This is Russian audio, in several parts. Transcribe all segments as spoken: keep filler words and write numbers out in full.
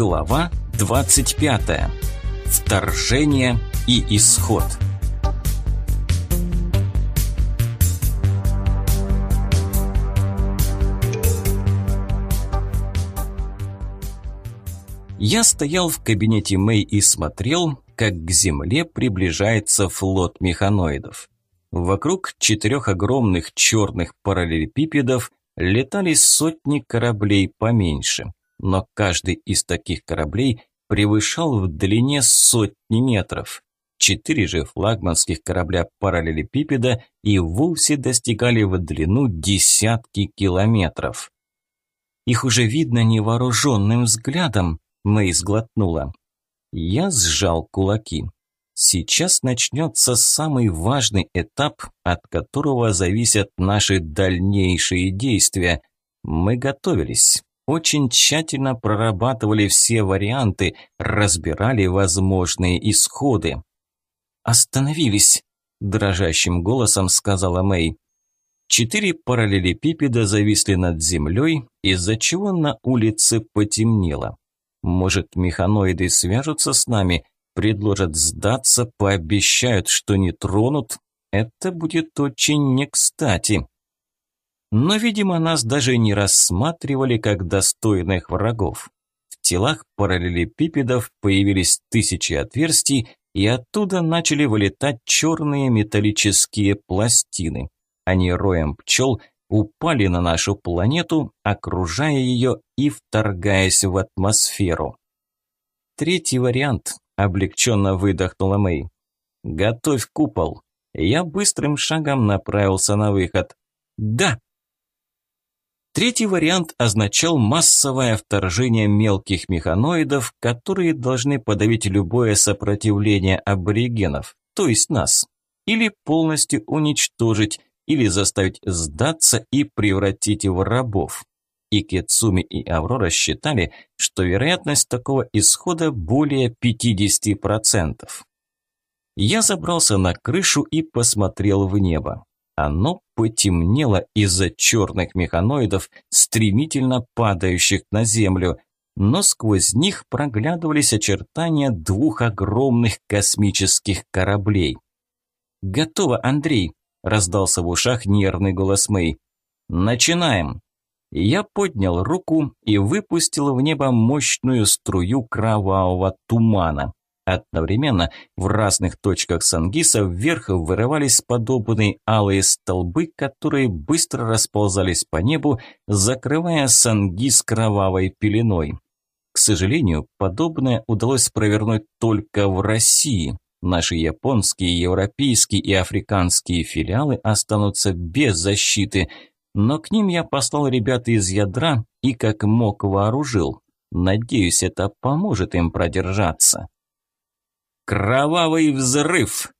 Глава двадцать пятая. Вторжение и исход. Я стоял в кабинете Мэй и смотрел, как к Земле приближается флот механоидов. Вокруг четырех огромных черных параллелепипедов летали сотни кораблей поменьше, но каждый из таких кораблей превышал в длине сотни метров. Четыре же флагманских корабля параллелепипеда и вовсе достигали в длину десятки километров. Их уже видно невооруженным взглядом, Мэй сглотнула. Я сжал кулаки. Сейчас начнется самый важный этап, от которого зависят наши дальнейшие действия. Мы готовились, очень тщательно прорабатывали все варианты, разбирали возможные исходы. «Остановились», – дрожащим голосом сказала Мэй. Четыре параллелепипеда зависли над землей, из-за чего на улице потемнело. Может, механоиды свяжутся с нами, предложат сдаться, пообещают, что не тронут. Это будет очень не кстати. Но, видимо, нас даже не рассматривали как достойных врагов. В телах параллелепипедов появились тысячи отверстий, и оттуда начали вылетать черные металлические пластины. Они роем пчел упали на нашу планету, окружая ее и вторгаясь в атмосферу. Третий вариант, облегченно выдохнула Мэй. Готовь купол. Я быстрым шагом направился на выход. Да. Третий вариант означал массовое вторжение мелких механоидов, которые должны подавить любое сопротивление аборигенов, то есть нас, или полностью уничтожить, или заставить сдаться и превратить в рабов. И Кицуми, и Аврора считали, что вероятность такого исхода более пятидесяти процентов. Я забрался на крышу и посмотрел в небо. Оно потемнело из-за черных механоидов, стремительно падающих на землю, но сквозь них проглядывались очертания двух огромных космических кораблей. «Готово, Андрей!» – раздался в ушах нервный голос Мэй. «Начинаем!» Я поднял руку и выпустил в небо мощную струю кровавого тумана. Одновременно в разных точках Сангиса вверх вырывались подобные алые столбы, которые быстро расползались по небу, закрывая Сангис кровавой пеленой. К сожалению, подобное удалось провернуть только в России. Наши японские, европейские и африканские филиалы останутся без защиты, но к ним я послал ребят из ядра и как мог вооружил. Надеюсь, это поможет им продержаться. Кровавый взрыв!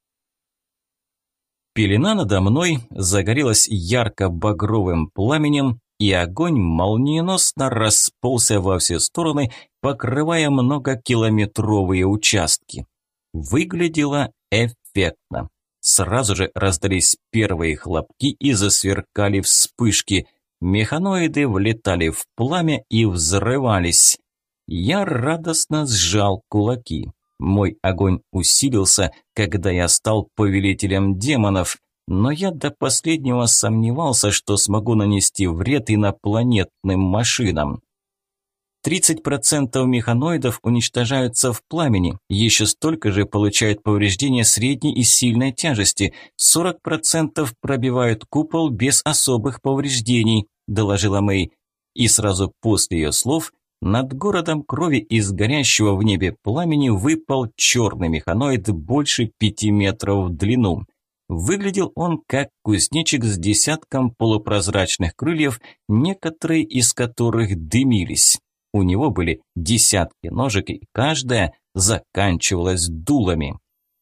Пелена надо мной загорелась ярко-багровым пламенем, и огонь молниеносно расползся во все стороны, покрывая многокилометровые участки. Выглядело эффектно. Сразу же раздались первые хлопки и засверкали вспышки. Механоиды влетали в пламя и взрывались. Я радостно сжал кулаки. Мой огонь усилился, когда я стал повелителем демонов, но я до последнего сомневался, что смогу нанести вред инопланетным машинам. тридцать процентов механоидов уничтожаются в пламени, еще столько же получают повреждения средней и сильной тяжести, сорок процентов пробивают купол без особых повреждений, доложила Мэй. И сразу после ее слов над городом крови из горящего в небе пламени выпал черный механоид больше пяти метров в длину. Выглядел он как кузнечик с десятком полупрозрачных крыльев, некоторые из которых дымились. У него были десятки ножек, и каждая заканчивалась дулами.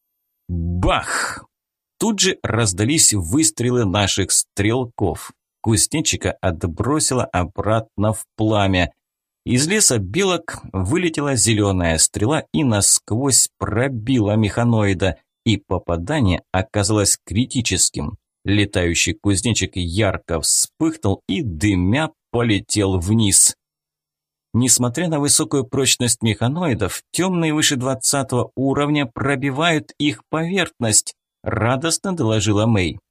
Бах! Тут же раздались выстрелы наших стрелков. Кузнечика отбросило обратно в пламя. Из леса белок вылетела зеленая стрела и насквозь пробила механоида, и попадание оказалось критическим. Летающий кузнечик ярко вспыхнул и, дымя, полетел вниз. Несмотря на высокую прочность механоидов, темные выше двадцатого уровня пробивают их поверхность, радостно доложила Мэй.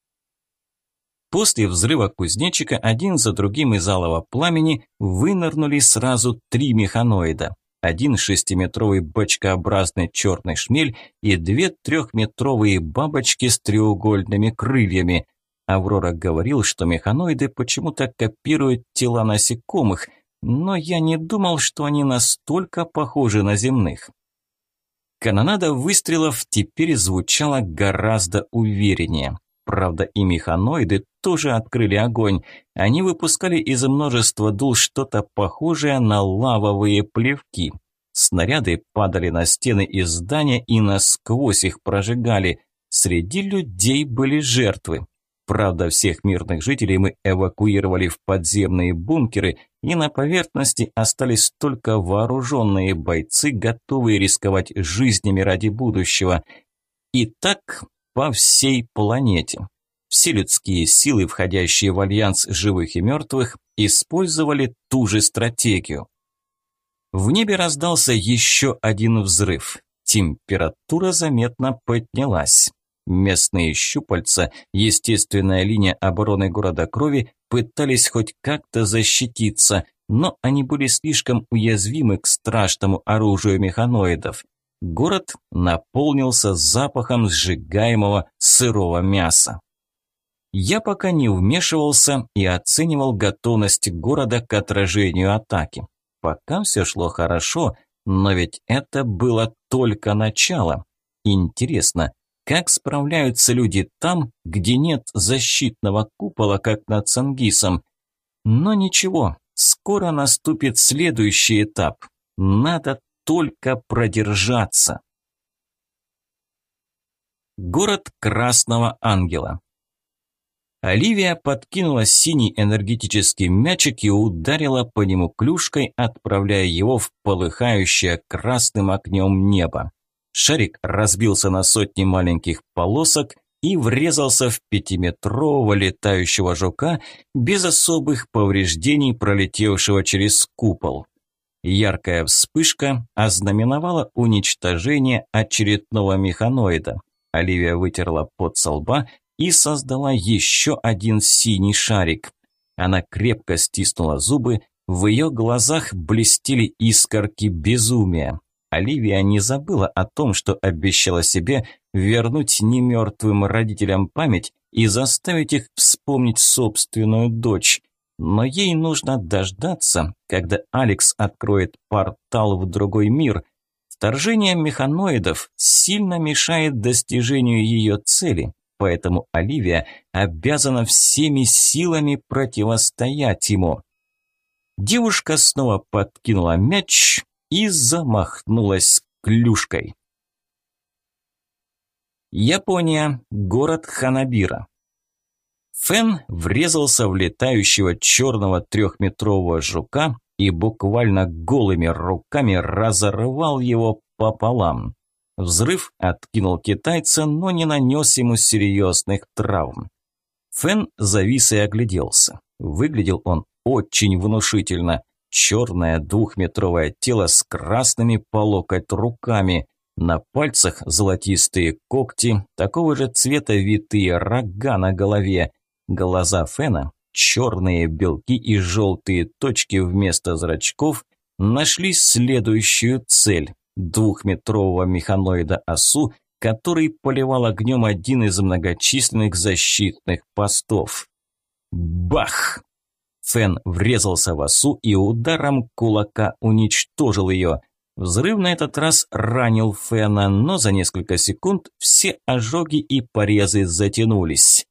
После взрыва кузнечика один за другим из алого пламени вынырнули сразу три механоида. Один шестиметровый бочкообразный черный шмель и две трехметровые бабочки с треугольными крыльями. Аврора говорил, что механоиды почему-то копируют тела насекомых, но я не думал, что они настолько похожи на земных. Канонада выстрелов теперь звучала гораздо увереннее. Правда, и механоиды тоже открыли огонь. Они выпускали из множества дул что-то похожее на лавовые плевки. Снаряды падали на стены и здания и насквозь их прожигали. Среди людей были жертвы. Правда, всех мирных жителей мы эвакуировали в подземные бункеры, и на поверхности остались только вооруженные бойцы, готовые рисковать жизнями ради будущего. И так по всей планете. Все людские силы, входящие в альянс живых и мертвых, использовали ту же стратегию. В небе раздался еще один взрыв. Температура заметно поднялась. Местные щупальца, естественная линия обороны города Крови, пытались хоть как-то защититься, но они были слишком уязвимы к страшному оружию механоидов. Город наполнился запахом сжигаемого сырого мяса. Я пока не вмешивался и оценивал готовность города к отражению атаки. Пока все шло хорошо, но ведь это было только начало. Интересно, как справляются люди там, где нет защитного купола, как над Цангисом? Но ничего, скоро наступит следующий этап. Надо только продержаться. Город Красного Ангела. Оливия подкинула синий энергетический мячик и ударила по нему клюшкой, отправляя его в полыхающее красным огнем небо. Шарик разбился на сотни маленьких полосок и врезался в пятиметрового летающего жука, без особых повреждений пролетевшего через купол. Яркая вспышка ознаменовала уничтожение очередного механоида. Оливия вытерла пот со лба и создала еще один синий шарик. Она крепко стиснула зубы, в ее глазах блестели искорки безумия. Оливия не забыла о том, что обещала себе вернуть немертвым родителям память и заставить их вспомнить собственную дочь. Но ей нужно дождаться, когда Алекс откроет портал в другой мир. Вторжение механоидов сильно мешает достижению ее цели, поэтому Оливия обязана всеми силами противостоять ему. Девушка снова подкинула мяч и замахнулась клюшкой. Япония, город Ханабира. Фэн врезался в летающего черного трехметрового жука и буквально голыми руками разорвал его пополам. Взрыв откинул китайца, но не нанес ему серьезных травм. Фэн завис и огляделся. Выглядел он очень внушительно. Черное двухметровое тело с красными по локоть руками. На пальцах золотистые когти, такого же цвета витые рога на голове. Глаза Фэна, черные белки и желтые точки вместо зрачков, нашли следующую цель – двухметрового механоида-осу, который поливал огнем один из многочисленных защитных постов. Бах! Фэн врезался в осу и ударом кулака уничтожил ее. Взрыв на этот раз ранил Фэна, но за несколько секунд все ожоги и порезы затянулись.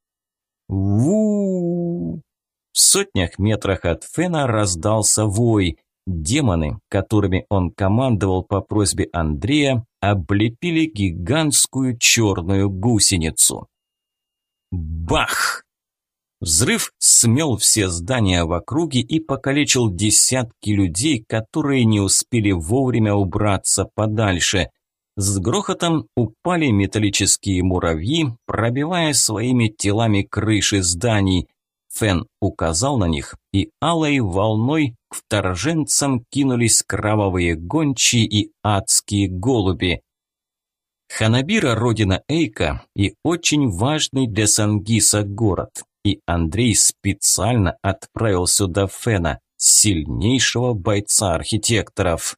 Ву! В сотнях метрах от Фэна раздался вой. Демоны, которыми он командовал по просьбе Андрея, облепили гигантскую черную гусеницу. Бах! Взрыв смел все здания в округе и покалечил десятки людей, которые не успели вовремя убраться подальше. С грохотом упали металлические муравьи, пробивая своими телами крыши зданий. Фен указал на них, и алой волной к вторженцам кинулись кровавые гончие и адские голуби. Ханабира – родина Эйка и очень важный для Сангиса город, и Андрей специально отправил сюда Фена, сильнейшего бойца архитекторов.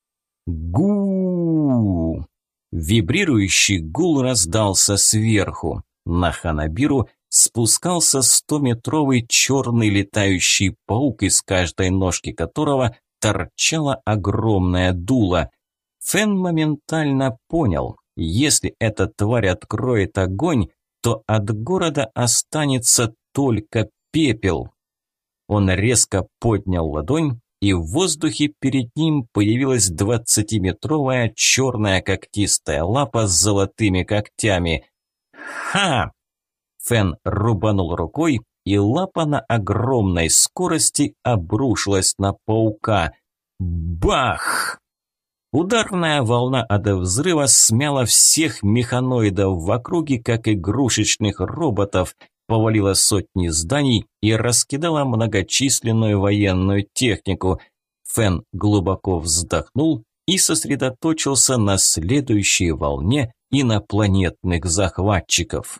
Гу! Вибрирующий гул раздался сверху. На Ханабиру спускался стометровый черный летающий паук, из каждой ножки которого торчала огромная дуло. Фен моментально понял, если эта тварь откроет огонь, то от города останется только пепел. Он резко поднял ладонь, и в воздухе перед ним появилась двадцатиметровая черная когтистая лапа с золотыми когтями. Ха! Фен рубанул рукой, и лапа на огромной скорости обрушилась на паука. Бах! Ударная волна от взрыва смяла всех механоидов в округе, как игрушечных роботов, повалила сотни зданий и раскидала многочисленную военную технику. Фен глубоко вздохнул и сосредоточился на следующей волне инопланетных захватчиков.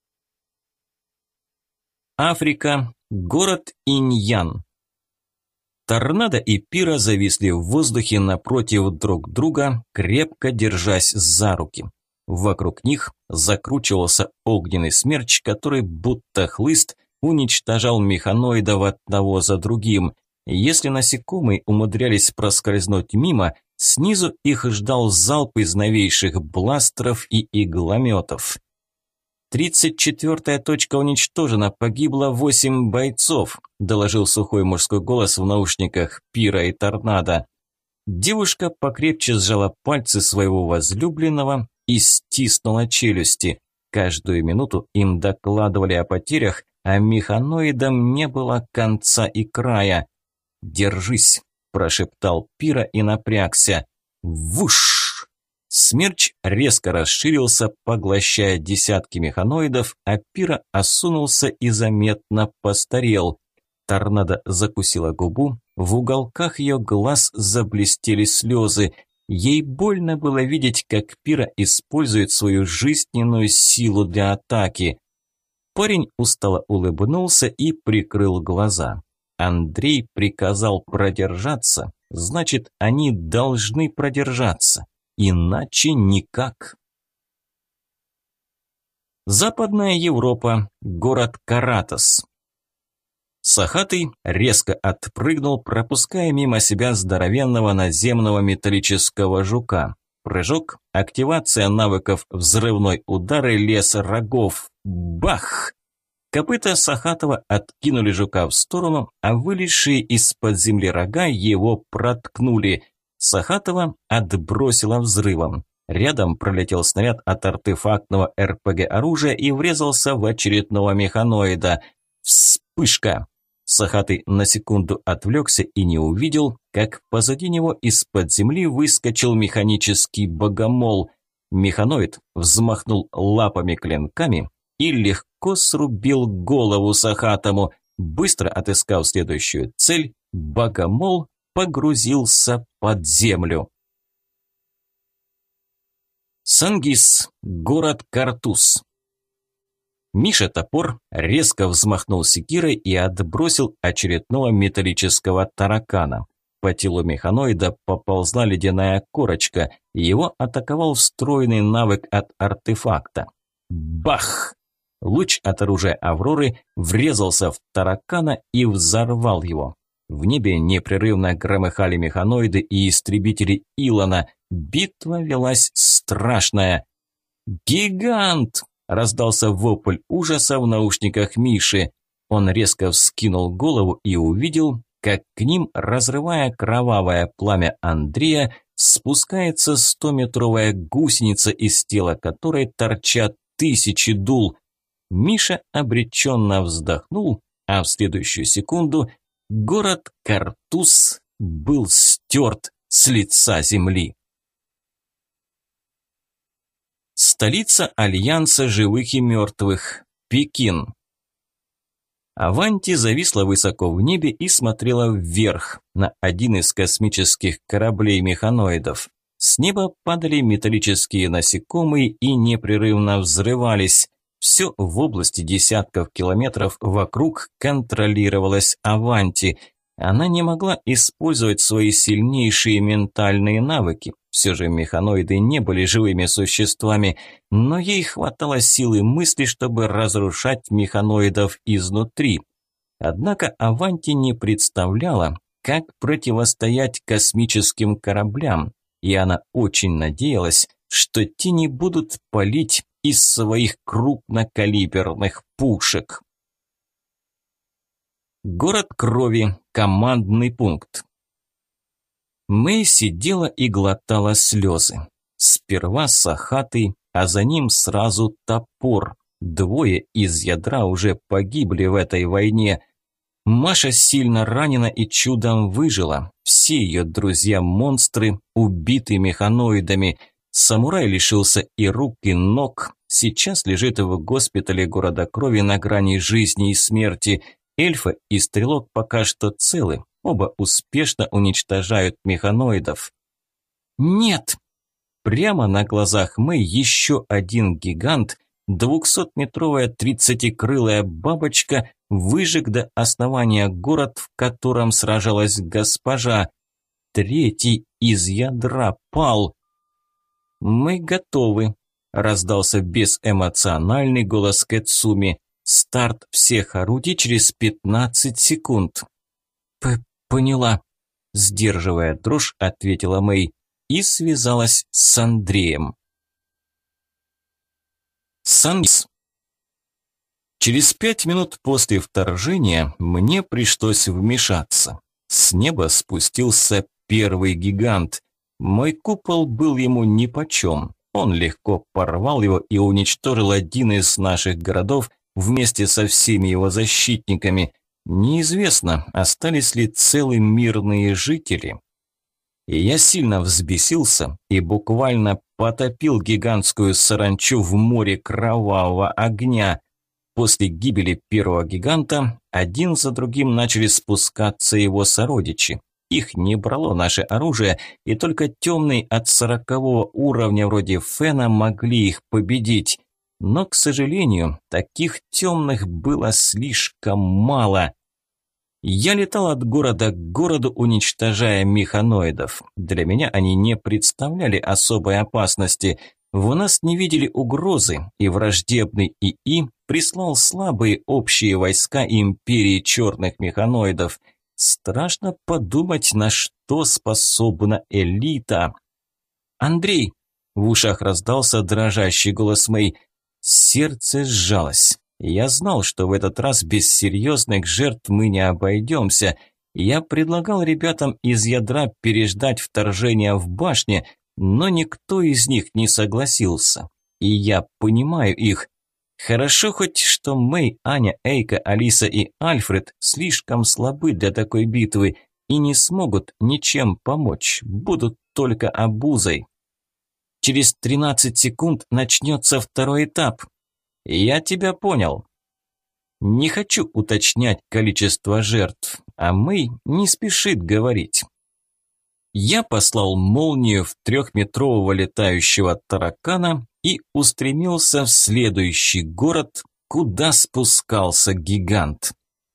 Африка, город Иньян. Торнадо и Пира зависли в воздухе напротив друг друга, крепко держась за руки. Вокруг них закручивался огненный смерч, который, будто хлыст, уничтожал механоидов одного за другим. Если насекомые умудрялись проскользнуть мимо, снизу их ждал залп из новейших бластеров и иглометов. «Тридцать четвертая точка уничтожена, погибло восемь бойцов», доложил сухой мужской голос в наушниках Пира и Торнадо. Девушка покрепче сжала пальцы своего возлюбленного и стиснула челюсти. Каждую минуту им докладывали о потерях, а механоидам не было конца и края. «Держись», – прошептал Пира и напрягся. «Вуш!» Смерч резко расширился, поглощая десятки механоидов, а Пира осунулся и заметно постарел. Торнадо закусила губу, в уголках ее глаз заблестели слезы. Ей больно было видеть, как Пира использует свою жизненную силу для атаки. Парень устало улыбнулся и прикрыл глаза. Андрей приказал продержаться, значит, они должны продержаться. Иначе никак. Западная Европа, город Каратас. Сахатый резко отпрыгнул, пропуская мимо себя здоровенного наземного металлического жука. Прыжок, активация навыков взрывной удар и лес рогов. Бах! Копыта Сахатова откинули жука в сторону, а вылезшие из-под земли рога его проткнули. Сахатова отбросило взрывом. Рядом пролетел снаряд от артефактного эр пэ гэ-оружия и врезался в очередного механоида. Вспышка! Сахатый на секунду отвлекся и не увидел, как позади него из-под земли выскочил механический богомол. Механоид взмахнул лапами-клинками и легко срубил голову Сахатому. Быстро отыскав следующую цель, богомол погрузился под землю. Сангис, город Картуз. Миша Топор резко взмахнул секирой и отбросил очередного металлического таракана. По телу механоида поползла ледяная корочка, и его атаковал встроенный навык от артефакта. Бах! Луч от оружия Авроры врезался в таракана и взорвал его. В небе непрерывно громыхали механоиды и истребители Илона. Битва велась страшная. «Гигант!» – раздался вопль ужаса в наушниках Миши. Он резко вскинул голову и увидел, как к ним, разрывая кровавое пламя Андрея, спускается стометровая гусеница, из тела которой торчат тысячи дул. Миша обреченно вздохнул, а в следующую секунду город Картуз был стерт с лица земли. Столица Альянса живых и мертвых – Пекин. Аванти зависла высоко в небе и смотрела вверх, на один из космических кораблей-механоидов. С неба падали металлические насекомые и непрерывно взрывались. Все в области десятков километров вокруг контролировалось Аванти. Она не могла использовать свои сильнейшие ментальные навыки. Все же механоиды не были живыми существами, но ей хватало силы мысли, чтобы разрушать механоидов изнутри. Однако Аванти не представляла, как противостоять космическим кораблям, и она очень надеялась, что те не будут палить из своих крупнокалиберных пушек. Город крови. Командный пункт. Мэй сидела и глотала слезы. Сперва Сахатый, а за ним сразу Топор. Двое из ядра уже погибли в этой войне. Маша сильно ранена и чудом выжила. Все ее друзья-монстры убиты механоидами. Самурай лишился и рук, и ног. Сейчас лежит в госпитале города крови на грани жизни и смерти. Эльфа и Стрелок пока что целы. Оба успешно уничтожают механоидов. Нет! Прямо на глазах Мэй еще один гигант, двухсотметровая тридцатикрылая бабочка, выжег до основания город, в котором сражалась госпожа. Третий из ядра пал. «Мы готовы», – раздался безэмоциональный голос Кэцуми. «Старт всех орудий через пятнадцать секунд». П «Поняла», – сдерживая дрожь, ответила Мэй и связалась с Андреем. Сангис. Через пять минут после вторжения мне пришлось вмешаться. С неба спустился первый гигант. Мой купол был ему нипочем. Он легко порвал его и уничтожил один из наших городов вместе со всеми его защитниками. Неизвестно, остались ли целы мирные жители. И я сильно взбесился и буквально потопил гигантскую саранчу в море кровавого огня. После гибели первого гиганта один за другим начали спускаться его сородичи. Их не брало наше оружие, и только темные от сорокового уровня вроде Фена могли их победить. Но, к сожалению, таких темных было слишком мало. Я летал от города к городу, уничтожая механоидов. Для меня они не представляли особой опасности. В нас не видели угрозы, и враждебный ИИ прислал слабые общие войска империи черных механоидов. Страшно подумать, на что способна элита. «Андрей!» – в ушах раздался дрожащий голос Мэй. Сердце сжалось. Я знал, что в этот раз без серьезных жертв мы не обойдемся. Я предлагал ребятам из ядра переждать вторжение в башне, но никто из них не согласился. И я понимаю их. Хорошо хоть, что Мэй, Аня, Эйка, Алиса и Альфред слишком слабы для такой битвы и не смогут ничем помочь, будут только обузой. Через тринадцать секунд начнется второй этап. Я тебя понял. Не хочу уточнять количество жертв, а Мэй не спешит говорить. Я послал молнию в трехметрового летающего таракана и устремился в следующий город, куда спускался гигант.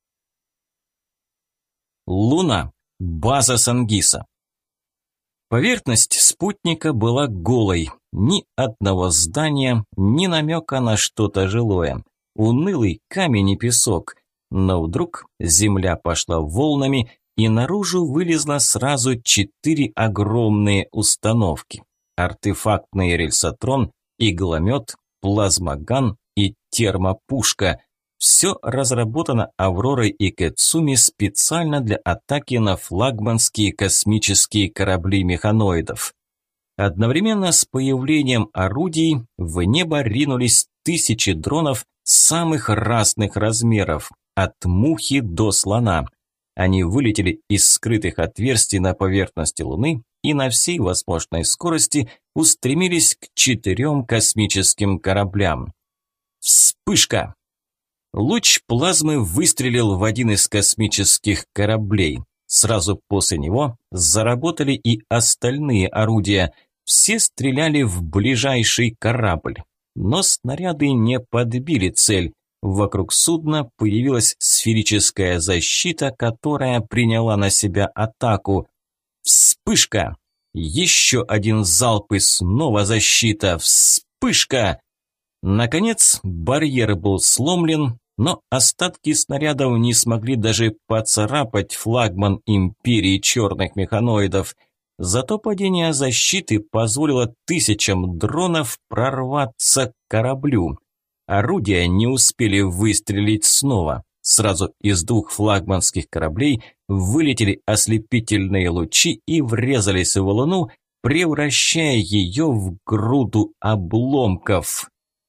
Луна. База Сангиса. Поверхность спутника была голой. Ни одного здания, ни намека на что-то жилое. Унылый камень и песок. Но вдруг земля пошла волнами, и наружу вылезло сразу четыре огромные установки. Артефактный рельсотрон, игломет, плазмоган и термопушка. Все разработано Авророй и Кэцуми специально для атаки на флагманские космические корабли механоидов. Одновременно с появлением орудий в небо ринулись тысячи дронов самых разных размеров, от мухи до слона. Они вылетели из скрытых отверстий на поверхности Луны и на всей возможной скорости устремились к четырем космическим кораблям. Вспышка! Луч плазмы выстрелил в один из космических кораблей. Сразу после него заработали и остальные орудия. Все стреляли в ближайший корабль. Но снаряды не подбили цель. Вокруг судна появилась сферическая защита, которая приняла на себя атаку. Вспышка! Еще один залп и снова защита. Вспышка! Наконец, барьер был сломлен, но остатки снарядов не смогли даже поцарапать флагман империи черных механоидов. Зато падение защиты позволило тысячам дронов прорваться к кораблю. Орудия не успели выстрелить снова. Сразу из двух флагманских кораблей вылетели ослепительные лучи и врезались в луну, превращая ее в груду обломков.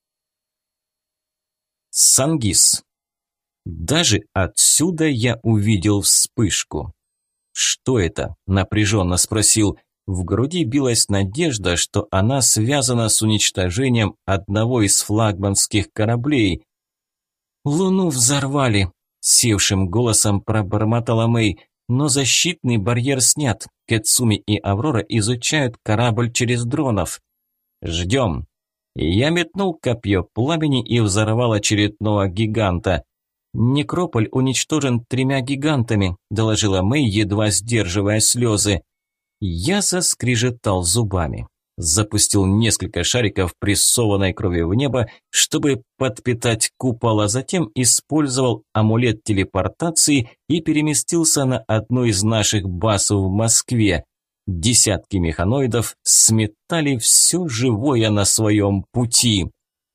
Сангис. Даже отсюда я увидел вспышку. «Что это?» – напряженно спросил. В груди билась надежда, что она связана с уничтожением одного из флагманских кораблей. «Луну взорвали», – севшим голосом пробормотала Мэй, «но защитный барьер снят. Кэцуми и Аврора изучают корабль через дронов». «Ждем». Я метнул копье пламени и взорвал очередного гиганта. «Некрополь уничтожен тремя гигантами», – доложила Мэй, едва сдерживая слезы. Я заскрежетал зубами. Запустил несколько шариков прессованной крови в небо, чтобы подпитать купол, а затем использовал амулет телепортации и переместился на одну из наших баз в Москве. Десятки механоидов сметали все живое на своем пути.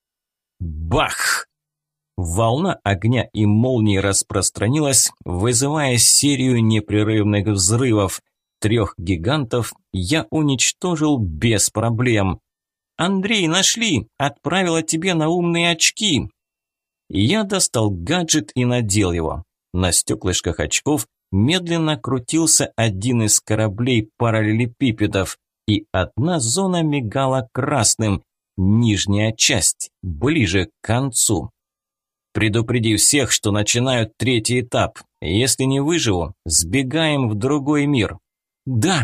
Бах! Волна огня и молнии распространилась, вызывая серию непрерывных взрывов. Трех гигантов я уничтожил без проблем. «Андрей, нашли! Отправила тебе на умные очки!» Я достал гаджет и надел его. На стеклышках очков медленно крутился один из кораблей параллелепипедов, и одна зона мигала красным, нижняя часть, ближе к концу. «Предупреди всех, что начинают третий этап. Если не выживу, сбегаем в другой мир». «Да».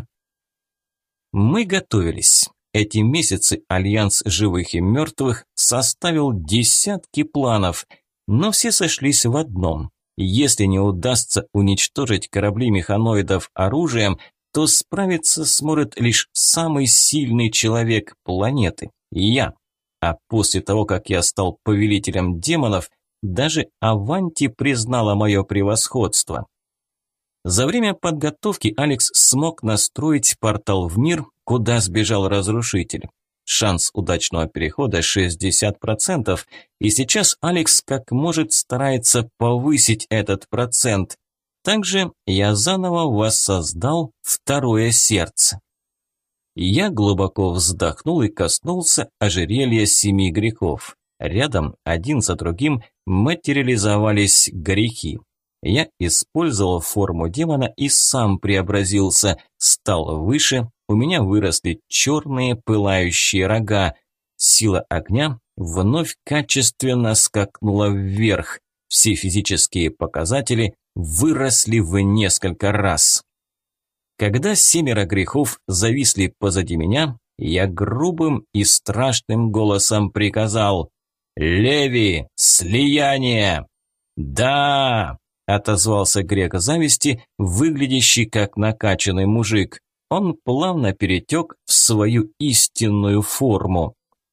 Мы готовились. Эти месяцы Альянс живых и мертвых составил десятки планов, но все сошлись в одном. Если не удастся уничтожить корабли механоидов оружием, то справиться сможет лишь самый сильный человек планеты – я. А после того, как я стал повелителем демонов, даже Аванти признала мое превосходство. За время подготовки Алекс смог настроить портал в мир, куда сбежал разрушитель. Шанс удачного перехода шестьдесят процентов, и сейчас Алекс как может старается повысить этот процент. Также я заново воссоздал второе сердце. Я глубоко вздохнул и коснулся ожерелья семи грехов. Рядом один за другим материализовались грехи. Я использовал форму демона и сам преобразился, стал выше, у меня выросли черные пылающие рога. Сила огня вновь качественно скакнула вверх. Все физические показатели выросли в несколько раз. Когда семеро грехов зависли позади меня, я грубым и страшным голосом приказал: «Леви, слияние!» «Да!» – отозвался грех зависти, выглядящий как накачанный мужик. Он плавно перетек в свою истинную форму.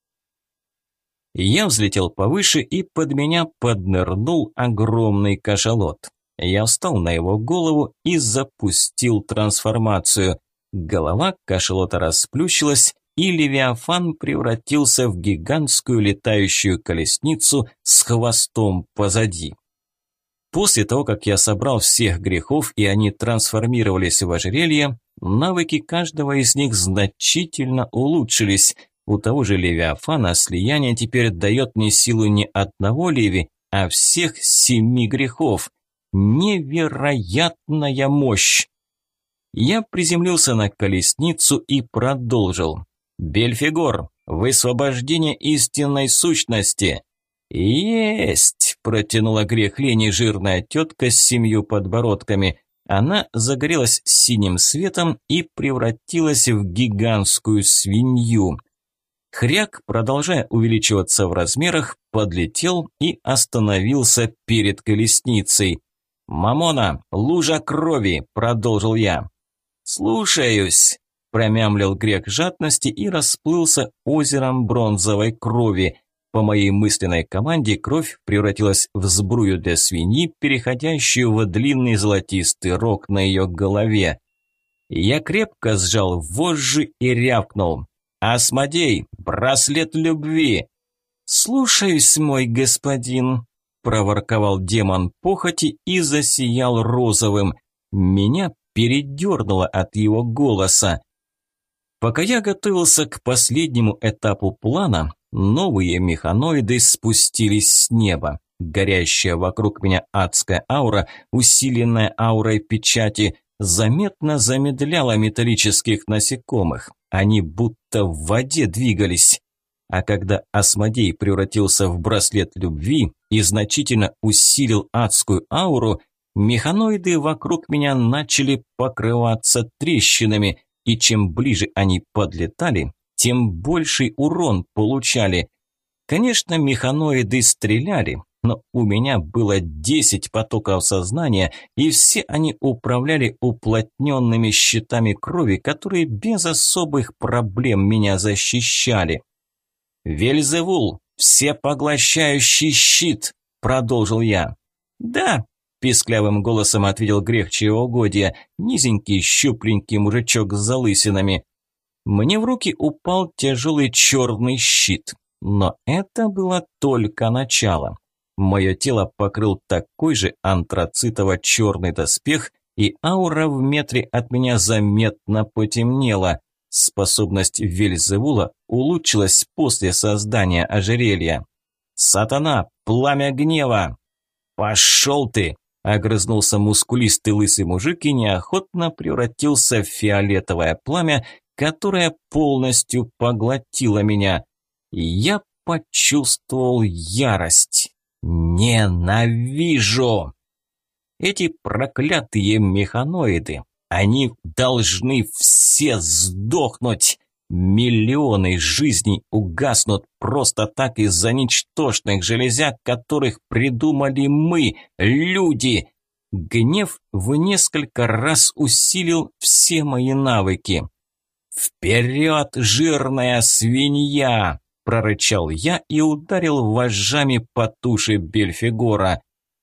Я взлетел повыше, и под меня поднырнул огромный кашалот. Я встал на его голову и запустил трансформацию. Голова кашалота расплющилась, и Левиафан превратился в гигантскую летающую колесницу с хвостом позади. После того, как я собрал всех грехов и они трансформировались в ожерелье, навыки каждого из них значительно улучшились. У того же Левиафана слияние теперь дает мне силу не одного Леви, а всех семи грехов. Невероятная мощь! Я приземлился на колесницу и продолжил. «Бельфигор, высвобождение истинной сущности!» «Есть!» – протянула грех лени жирная тетка с семью подбородками. Она загорелась синим светом и превратилась в гигантскую свинью. Хряк, продолжая увеличиваться в размерах, подлетел и остановился перед колесницей. «Мамона, лужа крови!» – продолжил я. «Слушаюсь!» – промямлил грех жадности и расплылся озером бронзовой крови. По моей мысленной команде кровь превратилась в сбрую для свиньи, переходящую в длинный золотистый рог на ее голове. Я крепко сжал вожжи и рявкнул. «Асмодей, браслет любви!» «Слушаюсь, мой господин!» – проворковал демон похоти и засиял розовым. Меня передернуло от его голоса. Пока я готовился к последнему этапу плана, новые механоиды спустились с неба. Горящая вокруг меня адская аура, усиленная аурой печати, заметно замедляла металлических насекомых. Они будто в воде двигались. А когда Асмодей превратился в браслет любви и значительно усилил адскую ауру, механоиды вокруг меня начали покрываться трещинами, и чем ближе они подлетали, тем больший урон получали. Конечно, механоиды стреляли, но у меня было десять потоков сознания, и все они управляли уплотненными щитами крови, которые без особых проблем меня защищали. «Вельзевул, всепоглощающий щит!» – продолжил я. «Да», – писклявым голосом ответил грех чревоугодия, низенький щупленький мужичок с залысинами. Мне в руки упал тяжелый черный щит, но это было только начало. Мое тело покрыл такой же антрацитово-черный доспех, и аура в метре от меня заметно потемнела. Способность Вельзевула улучшилась после создания ожерелья. «Сатана, пламя гнева!» «Пошел ты!» – огрызнулся мускулистый лысый мужик и неохотно превратился в фиолетовое пламя, которое полностью поглотило меня. Я почувствовал ярость. Ненавижу! Эти проклятые механоиды, они должны все сдохнуть. Миллионы жизней угаснут просто так из-за ничтожных железяк, которых придумали мы, люди. Гнев в несколько раз усилил все мои навыки. «Вперед, жирная свинья!» – прорычал я и ударил вожжами по туше Бельфигора.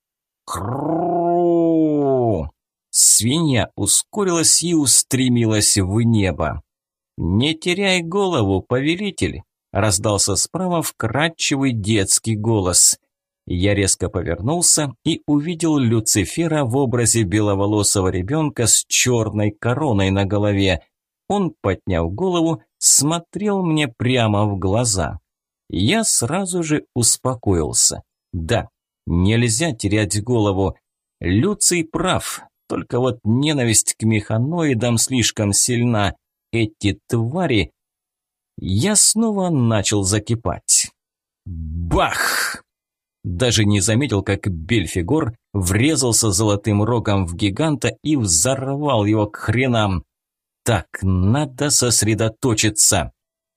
«Кру!» Свинья ускорилась и устремилась в небо. «Не теряй голову, повелитель!» – раздался справа вкрадчивый детский голос. Я резко повернулся и увидел Люцифера в образе беловолосого ребенка с черной короной на голове. Он, подняв голову, смотрел мне прямо в глаза. Я сразу же успокоился. Да, нельзя терять голову. Люций прав, только вот ненависть к механоидам слишком сильна. Эти твари... Я снова начал закипать. Бах! Даже не заметил, как Бельфигор врезался золотым рогом в гиганта и взорвал его к хренам. Так, надо сосредоточиться.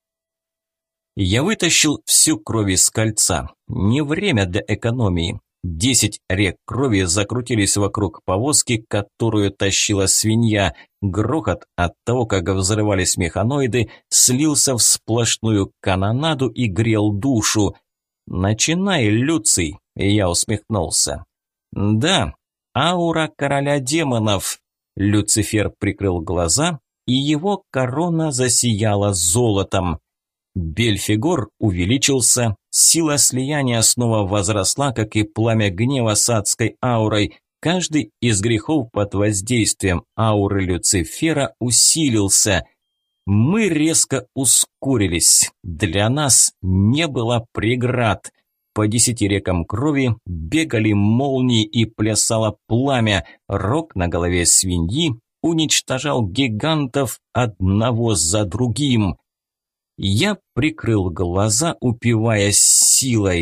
Я вытащил всю кровь из кольца. Не время для экономии. Десять рек крови закрутились вокруг повозки, которую тащила свинья. Грохот от того, как взрывались механоиды, слился в сплошную канонаду и грел душу. «Начинай, Люций!» – я усмехнулся. «Да, аура короля демонов!» Люцифер прикрыл глаза, и его корона засияла золотом. Бельфигор увеличился, сила слияния снова возросла, как и пламя гнева с адской аурой. Каждый из грехов под воздействием ауры Люцифера усилился. Мы резко ускорились. Для нас не было преград. По десяти рекам крови бегали молнии и плясало пламя. Рог на голове свиньи уничтожал гигантов одного за другим. Я прикрыл глаза, упиваясь силой.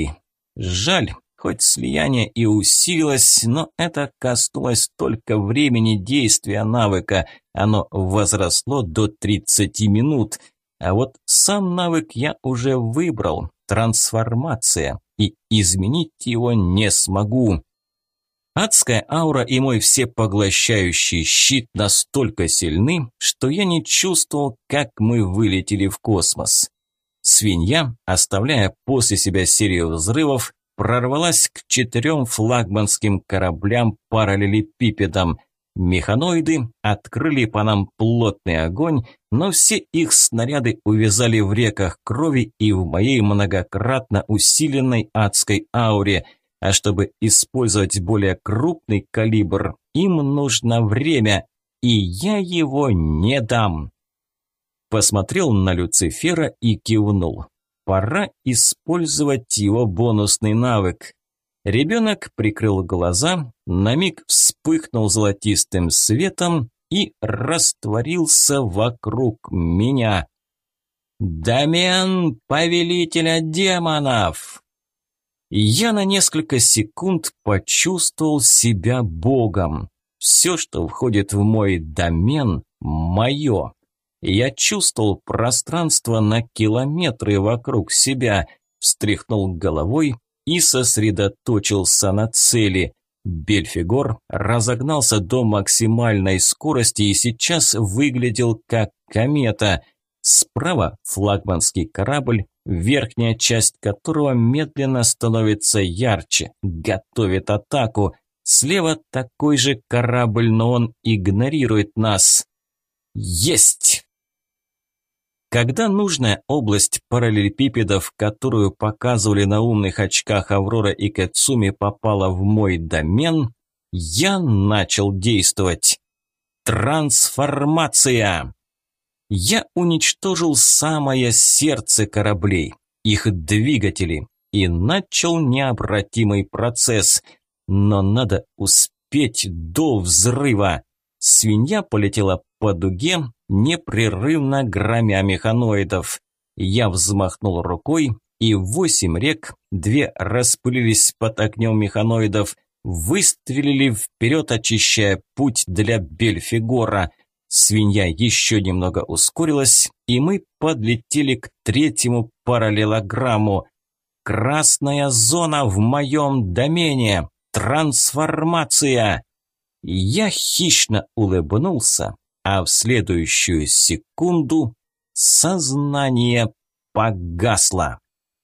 Жаль, хоть слияние и усилилось, но это коснулось только времени действия навыка. Оно возросло до тридцати минут. А вот сам навык я уже выбрал – трансформация, и изменить его не смогу. Адская аура и мой всепоглощающий щит настолько сильны, что я не чувствовал, как мы вылетели в космос. Свинья, оставляя после себя серию взрывов, прорвалась к четырем флагманским кораблям-параллелепипедам. Механоиды открыли по нам плотный огонь, но все их снаряды увязали в реках крови и в моей многократно усиленной адской ауре. А чтобы использовать более крупный калибр, им нужно время, и я его не дам. Посмотрел на Люцифера и кивнул. Пора использовать его бонусный навык. Ребенок прикрыл глаза, на миг вспыхнул золотистым светом и растворился вокруг меня. «Домен повелителя демонов!» Я на несколько секунд почувствовал себя богом. Все, что входит в мой домен, мое. Я чувствовал пространство на километры вокруг себя, встряхнул головой и сосредоточился на цели. Бельфигор разогнался до максимальной скорости и сейчас выглядел как комета. Справа флагманский корабль, верхняя часть которого медленно становится ярче, готовит атаку. Слева такой же корабль, но он игнорирует нас. Есть! Когда нужная область параллелепипедов, которую показывали на умных очках Аврора и Кэцуми, попала в мой домен, я начал действовать. Трансформация! Я уничтожил самое сердце кораблей, их двигатели, и начал необратимый процесс. Но надо успеть до взрыва. Свинья полетела по дуге, непрерывно громя механоидов. Я взмахнул рукой, и восемь рек, две распылились под огнем механоидов, выстрелили вперед, очищая путь для Бельфигора. Свинья еще немного ускорилась, и мы подлетели к третьему параллелограмму. Красная зона в моем домене. Трансформация. Я хищно улыбнулся, а в следующую секунду сознание погасло.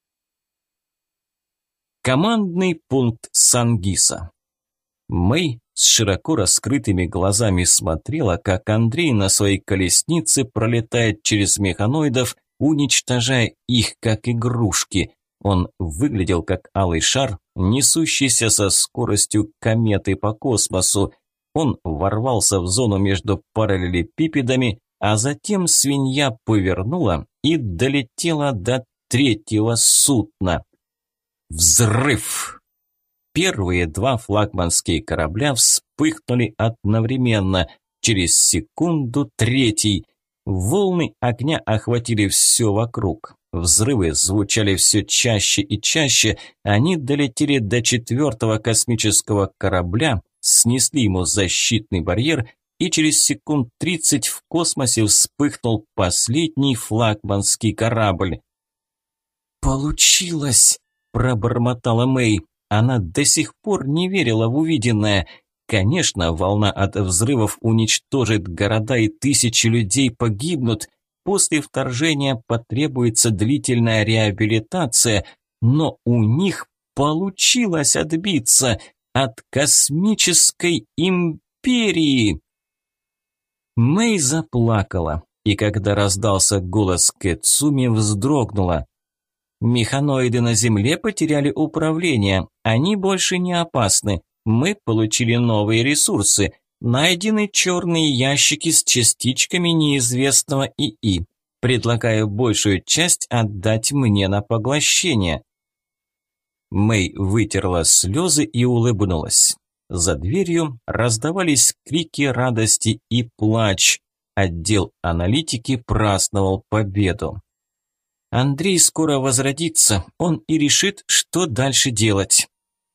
Командный пункт Сангиса. Мэй с широко раскрытыми глазами смотрела, как Андрей на своей колеснице пролетает через механоидов, уничтожая их как игрушки. Он выглядел как алый шар, несущийся со скоростью кометы по космосу. Он ворвался в зону между параллелепипедами, а затем свинья повернула и долетела до третьего судна. Взрыв! Первые два флагманские корабля вспыхнули одновременно, через секунду третий. Волны огня охватили все вокруг. Взрывы звучали все чаще и чаще, они долетели до четвертого космического корабля, снесли ему защитный барьер, и через секунд тридцать в космосе вспыхнул последний флагманский корабль. «Получилось!» – пробормотала Мэй. Она до сих пор не верила в увиденное. Конечно, волна от взрывов уничтожит города и тысячи людей погибнут. После вторжения потребуется длительная реабилитация, но у них получилось отбиться от космической империи. Мэй заплакала, и когда раздался голос Кэцуми, вздрогнула. Механоиды на Земле потеряли управление, они больше не опасны. Мы получили новые ресурсы. Найдены черные ящики с частичками неизвестного ИИ. Предлагаю большую часть отдать мне на поглощение. Мэй вытерла слезы и улыбнулась. За дверью раздавались крики радости и плач. Отдел аналитики праздновал победу. Андрей скоро возродится, он и решит, что дальше делать.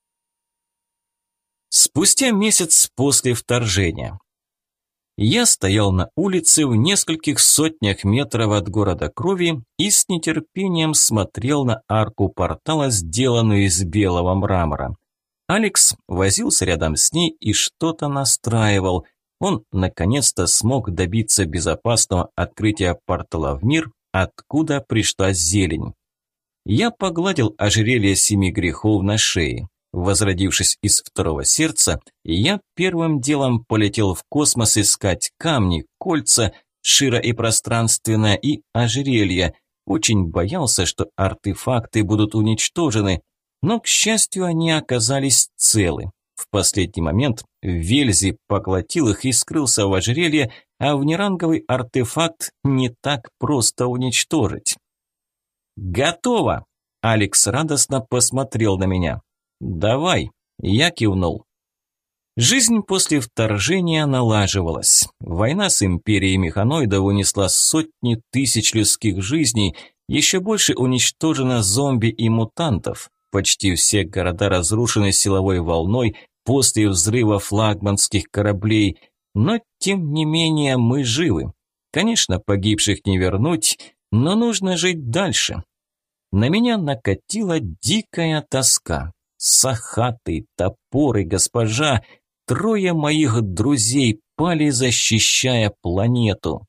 Спустя месяц после вторжения. Я стоял на улице в нескольких сотнях метров от города Крови и с нетерпением смотрел на арку портала, сделанную из белого мрамора. Алекс возился рядом с ней и что-то настраивал. Он наконец-то смог добиться безопасного открытия портала в мир, откуда пришла зелень. Я погладил ожерелье семи грехов на шее. Возродившись из второго сердца, я первым делом полетел в космос искать камни, кольца, широ и пространственное и ожерелья. Очень боялся, что артефакты будут уничтожены, но, к счастью, они оказались целы. В последний момент Вельзи поглотил их и скрылся в ожерелье, а внеранговый артефакт не так просто уничтожить. «Готово!» – Алекс радостно посмотрел на меня. «Давай», – я кивнул. Жизнь после вторжения налаживалась. Война с империей механоидов унесла сотни тысяч людских жизней, еще больше уничтожено зомби и мутантов. Почти все города разрушены силовой волной после взрыва флагманских кораблей, но тем не менее мы живы. Конечно, погибших не вернуть, но нужно жить дальше. На меня накатила дикая тоска. Сахаты, топоры, госпожа, трое моих друзей пали, защищая планету.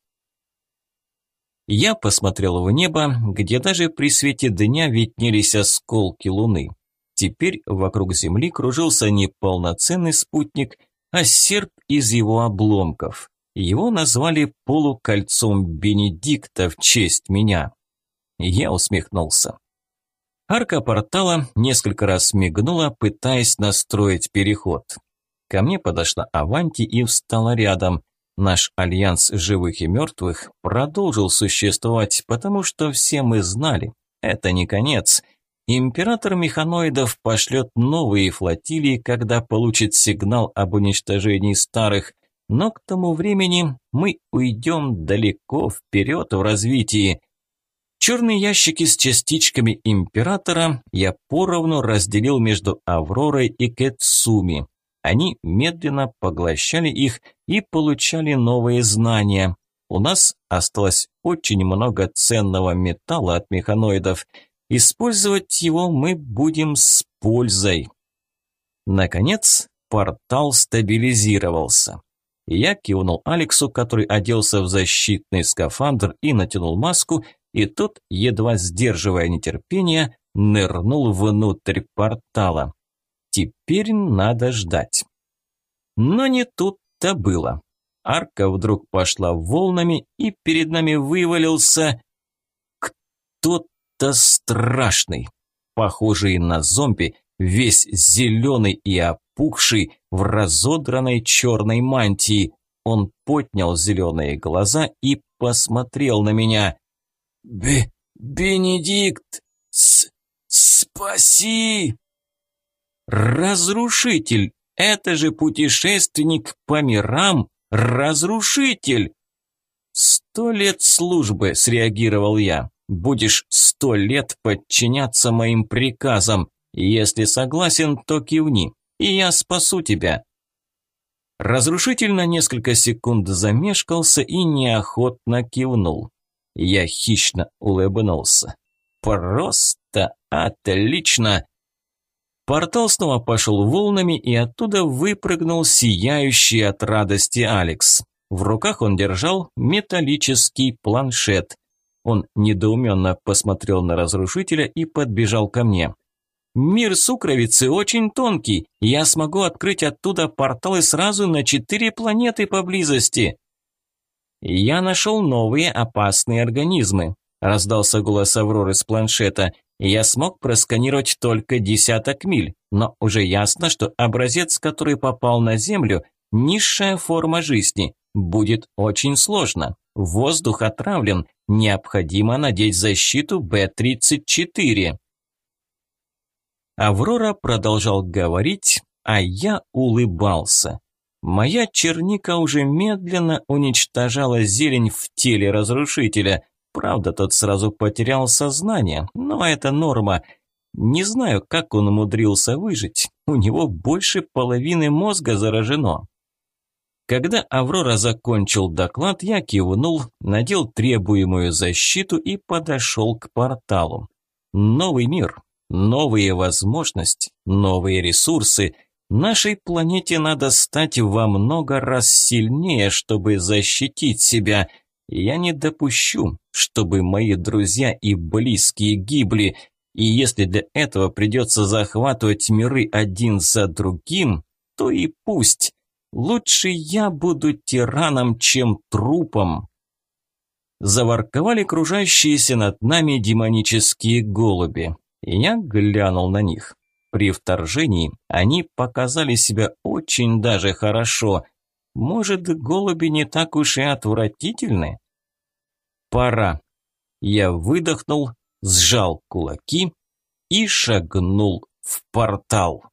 Я посмотрел в небо, где даже при свете дня виднелись осколки луны. Теперь вокруг Земли кружился не полноценный спутник, а серп из его обломков. Его назвали полукольцом Бенедикта в честь меня. Я усмехнулся. Арка портала несколько раз мигнула, пытаясь настроить переход. Ко мне подошла Аванти и встала рядом. Наш альянс живых и мертвых продолжил существовать, потому что все мы знали, это не конец. Император механоидов пошлет новые флотилии, когда получит сигнал об уничтожении старых, но к тому времени мы уйдем далеко вперед в развитии. Черные ящики с частичками императора я поровну разделил между Авророй и Кэцуми. Они медленно поглощали их и получали новые знания. У нас осталось очень много ценного металла от механоидов. Использовать его мы будем с пользой. Наконец, портал стабилизировался. Я кивнул Алексу, который оделся в защитный скафандр и натянул маску, и тот, едва сдерживая нетерпение, нырнул внутрь портала. Теперь надо ждать. Но не тут-то было. Арка вдруг пошла волнами, и перед нами вывалился кто-то страшный, похожий на зомби, весь зеленый и опухший, в разодранной черной мантии. Он поднял зеленые глаза и посмотрел на меня. «Бе... Бенедикт! С... Спаси!» «Разрушитель! Это же путешественник по мирам! Разрушитель!» «Сто лет службы!» – среагировал я. «Будешь сто лет подчиняться моим приказам. Если согласен, то кивни, и я спасу тебя». Разрушитель на несколько секунд замешкался и неохотно кивнул. Я хищно улыбнулся. «Просто отлично!» Портал снова пошел волнами, и оттуда выпрыгнул сияющий от радости Алекс. В руках он держал металлический планшет. Он недоуменно посмотрел на разрушителя и подбежал ко мне. «Мир сукровицы очень тонкий, я смогу открыть оттуда порталы сразу на четыре планеты поблизости». «Я нашел новые опасные организмы», – раздался голос Авроры с планшета. «Я смог просканировать только десяток миль, но уже ясно, что образец, который попал на Землю, низшая форма жизни. Будет очень сложно. Воздух отравлен, необходимо надеть защиту Б тридцать четыре». Аврора продолжал говорить, а я улыбался. Моя черника уже медленно уничтожала зелень в теле разрушителя. Правда, тот сразу потерял сознание, но это норма. Не знаю, как он умудрился выжить. У него больше половины мозга заражено. Когда Аврора закончил доклад, я кивнул, надел требуемую защиту и подошел к порталу. Новый мир, новые возможности, новые ресурсы. Нашей планете надо стать во много раз сильнее, чтобы защитить себя. Я не допущу, чтобы мои друзья и близкие гибли. И если для этого придется захватывать миры один за другим, то и пусть. Лучше я буду тираном, чем трупом. Заворковали кружащиеся над нами демонические голуби. Я глянул на них. При вторжении они показали себя очень даже хорошо. Может, голуби не так уж и отвратительны? Пора. Я выдохнул, сжал кулаки и шагнул в портал.